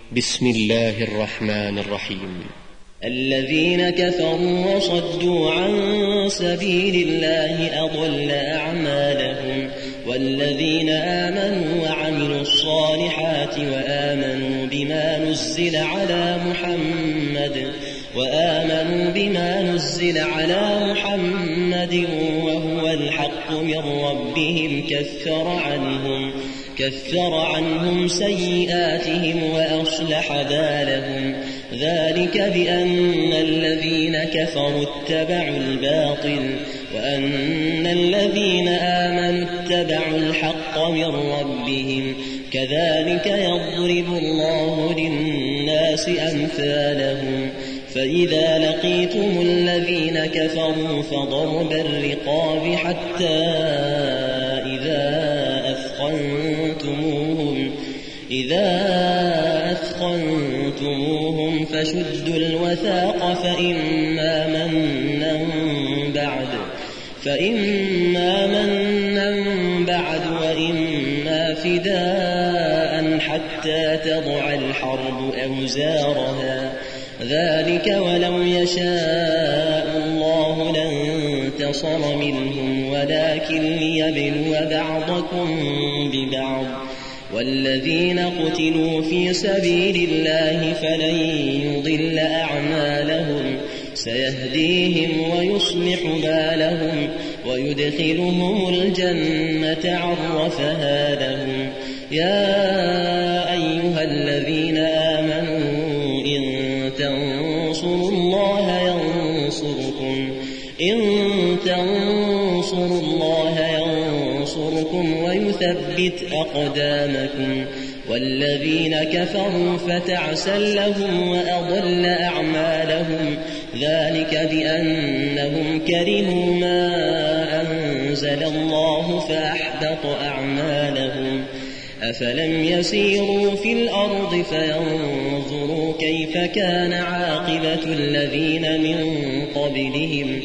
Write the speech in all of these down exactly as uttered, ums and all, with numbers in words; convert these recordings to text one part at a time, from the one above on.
بسم الله الرحمن الرحيم. الذين كفروا وصدوا عن سبيل الله أضل أعمالهم، والذين آمنوا وعملوا الصالحات وآمنوا بما نزل على محمد وآمنوا بما نزل على محمد وهو الحق من ربهم كفر عنهم كفر عنهم سيئاتهم وأصلح بالهم. ذلك بأن الذين كفروا اتبعوا الباطل وأن الذين آمنوا اتبعوا الحق من ربهم. كذلك يضرب الله للناس أمثالهم. فإذا لقيتم الذين كفروا فضرب الرقاب حتى إذا أثخنتموهم إذا أثخنتموهم فشدوا الوثاق فإما منا بعد فإما منا بعد وإما فداء حتى تضع الحرب أوزارها. ذلك ولو يشاء الله لانتصر منهم ولكن ليبلو بعضكم ببعض. والذين قتلوا في سبيل الله فلن يضل أعمالهم سيهديهم ويصلح بالهم ويدخلهم الجنة عرفها لهم. يا أيها الذين آمنوا إن تنصروا الله ينصركم إن تنصروا الله ينصركم ويثبت أقدامكم. والذين كفروا فتعسا لهم وأضل أعمالهم. ذلك بأنهم كرهوا ما أنزل الله فأحبط أعمالهم. أفلم يسيروا في الأرض فينظروا كيف كان عاقبة الذين من قبلهم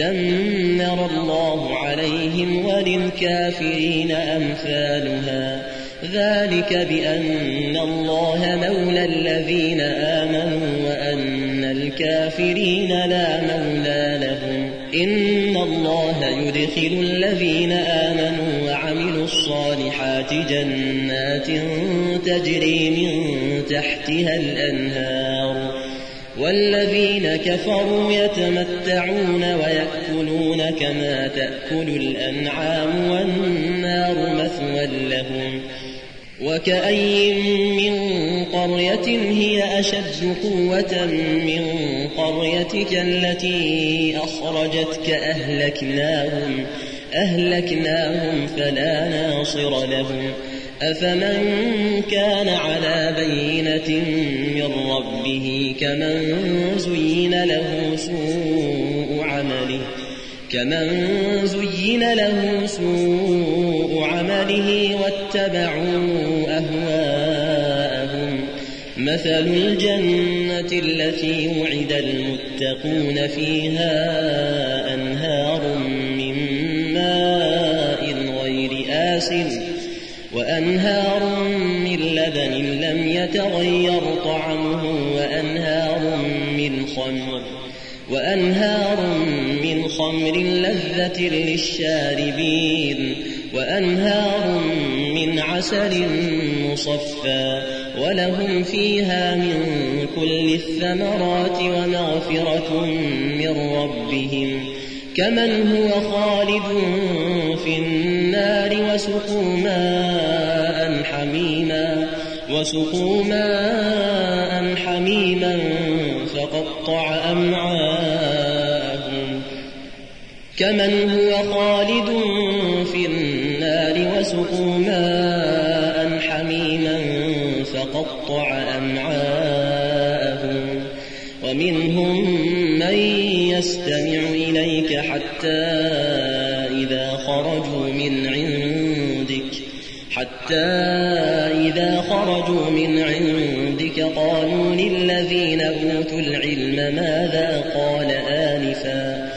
دمر الله عليهم وللكافرين أمثالها. ذلك بأن الله مولى الذين آمنوا وأن الكافرين لا مولى لهم. إن الله يدخل الذين آمنوا وعملوا الصالحات جنات تجري من تحتها الأنهار، والذين كفروا يتمتعون ويأكلون كما تأكل الأنعام والنار مثوى لهم. وكأي من قرية هي أشد قوة من قريتك التي أخرجتك أهلكناهم أهلكناهم فلا ناصر لهم. أفمن كان على بينة من ربه كمن زين له سوء عمله كمن زين له سوء عمله واتبعوا أهواءهم. مثل الجنة التي وعد المتقون فيها أنهار من ماء غير آسن وأنهار من لبن لم يتغير طعمه وأنهار من خمر وأنهار من خمر لذة للشاربين وأنهار من عسل مصفى ولهم فيها من كل الثمرات ومغفرة من ربهم كمن هو خالد في النار وسقوا ماء حميما وسقوا ماء حميما فقطع أمعاءهم كمن هو خالد في النار وسقوا ماء حميما فقطع أمعاءهم. ومنهم من يستمع إليك حتى إذا خرجوا من عندك حتى إذا خرجوا من عندك قالوا للذين أوتوا العلم ماذا قال آنفا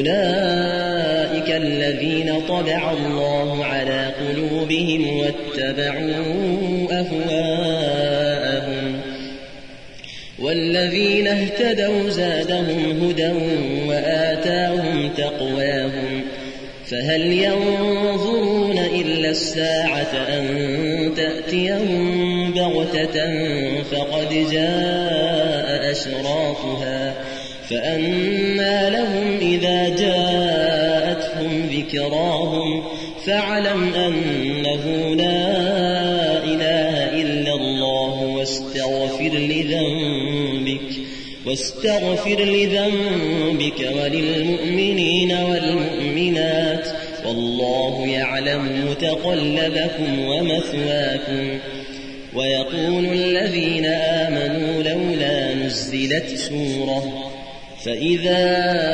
أولئك الذين طبع الله على قلوبهم واتبعوا أهواءهم والذين اهتدوا زادهم هدى وآتاهم تقواهم فهل ينظرون إلا الساعة أن تأتيهم بغتة فقد جاء أشراطها فأنى لهم إذا جاءتهم ذكراهم فاعلم أنه لا إله إلا الله واستغفر لذنبك واستغفر لذنبك وللمؤمنين والمؤمنات والله يعلم متقلبكم ومثواكم. ويقول الذين آمنوا لولا نزلت سورة فإذا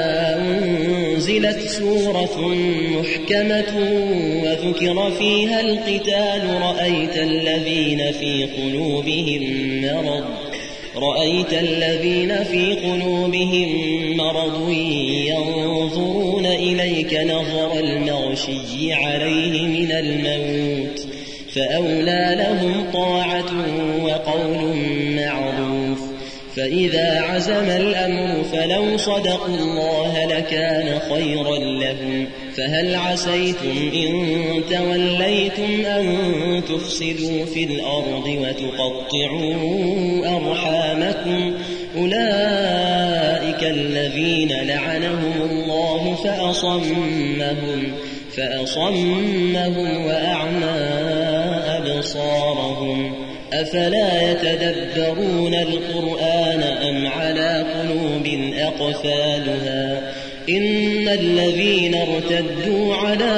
أنزلت سورة محكمة وذكر فيها القتال رأيت الذين في قلوبهم مرض رأيت الذين في قلوبهم مرض ينظرون إليك نظر المغشي عليه من الموت فأولى لهم طاعة وقول معروف. فإذا عزم الأمر فلو صدقوا الله لكان خيرا لهم. فهل عسيتم إن توليتم أن تفسدوا في الأرض وتقطعوا أرحامكم أولئك الذين لعنهم الله فأصمهم فأصمهم وأعمى أبصارهم. أفلا يتدبرون القرآن أم على قلوب أقفالها إن الذين ارتدوا على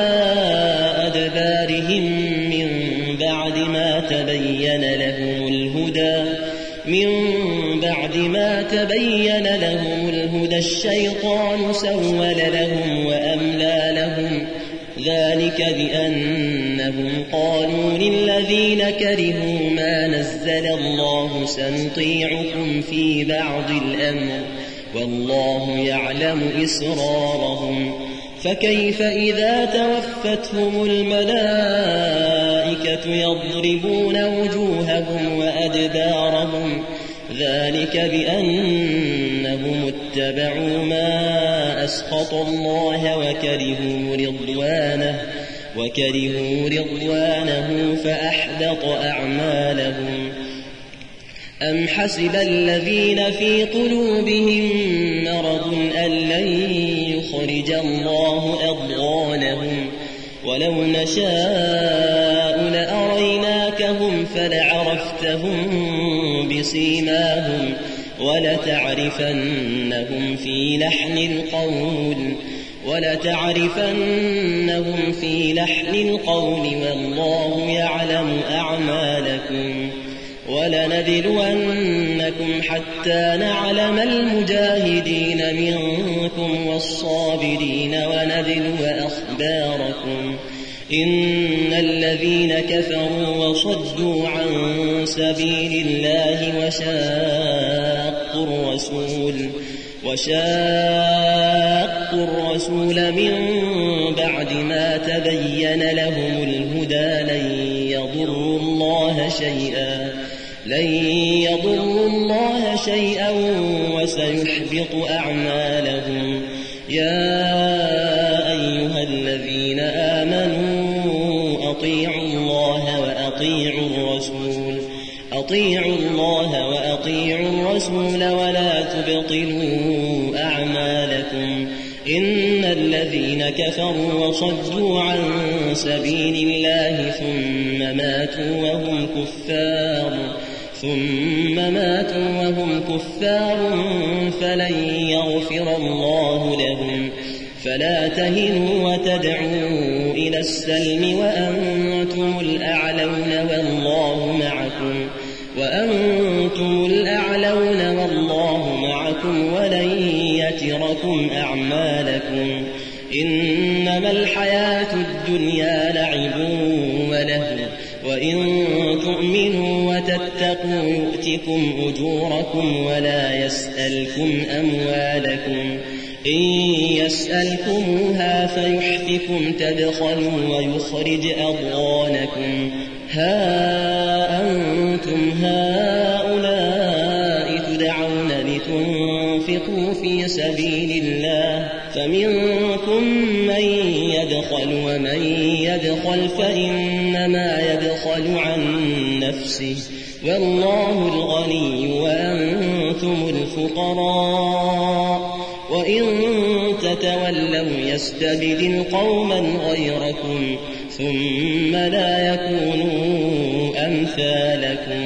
أدبارهم من بعد ما تبين لهم الهدى من بعد ما تبين لهم الهدى الشيطان سول لهم وأملى لهم ذلك بأنهم قالوا للذين كرهوا ما نزل الله سنطيعكم في بعض الأمر والله يعلم إسرارهم. فكيف إذا توفتهم الملائكة يضربون وجوههم وأدبارهم ذلك بأنهم اتبعوا ما أسخط الله وكرهوا رضوانه وكرهوا رضوانه فأحبط أعمالهم. أم حسب الذين في قلوبهم مرض أن لن يخرج الله أضغانهم ولو نشاء لأريناكهم فلعرفتهم بسيماهم ولتعرفنهم في لحن القول ولتعرفنهم في لحن القول والله يعلم أعمالكم. ولنبلونكم حتى نعلم المجاهدين منكم والصابرين ونبلو أخباركم. إن الذين كفروا وصدوا عن سبيل الله وشاقوا الرسول وشاقوا الرسول من بعد ما تبين لهم الهدى لن يضروا الله شيئا لن يضروا الله شيئا وسيحبط أعمالهم. يا أيها الذين آمنوا أطيعوا الله وأطيعوا الرسول أطيعوا الله وأطيعوا الرسول ولا تبطلوا أعمالكم. إن الذين كفروا وصدوا عن سبيل الله ثم ماتوا وهم كفار ثم ماتوا وهم كفار فلن يغفر الله لهم. فلا تهنوا وتدعوا إلى السلم وأنتم الأعلون والله معكم وأنتم الأعلون والله معكم ولن يتركم أعمالكم. إنما الحياة الدنيا لعب ولهو وإن تؤمنوا وتتقوا يؤتكم أجوركم ولا يسألكم أموالكم. إن يسألكموها فيحفكم تبخلوا ويخرج أضغانكم. ها أنتم هؤلاء تدعون لينفقوا في سبيل الله فمنكم من يبخل ومن يبخل فإنما يبخل عن نفسه والله الغني وأنتم الفقراء وإن تتولوا يستبدل قوما غيركم ثم لا يكونوا أمثالكم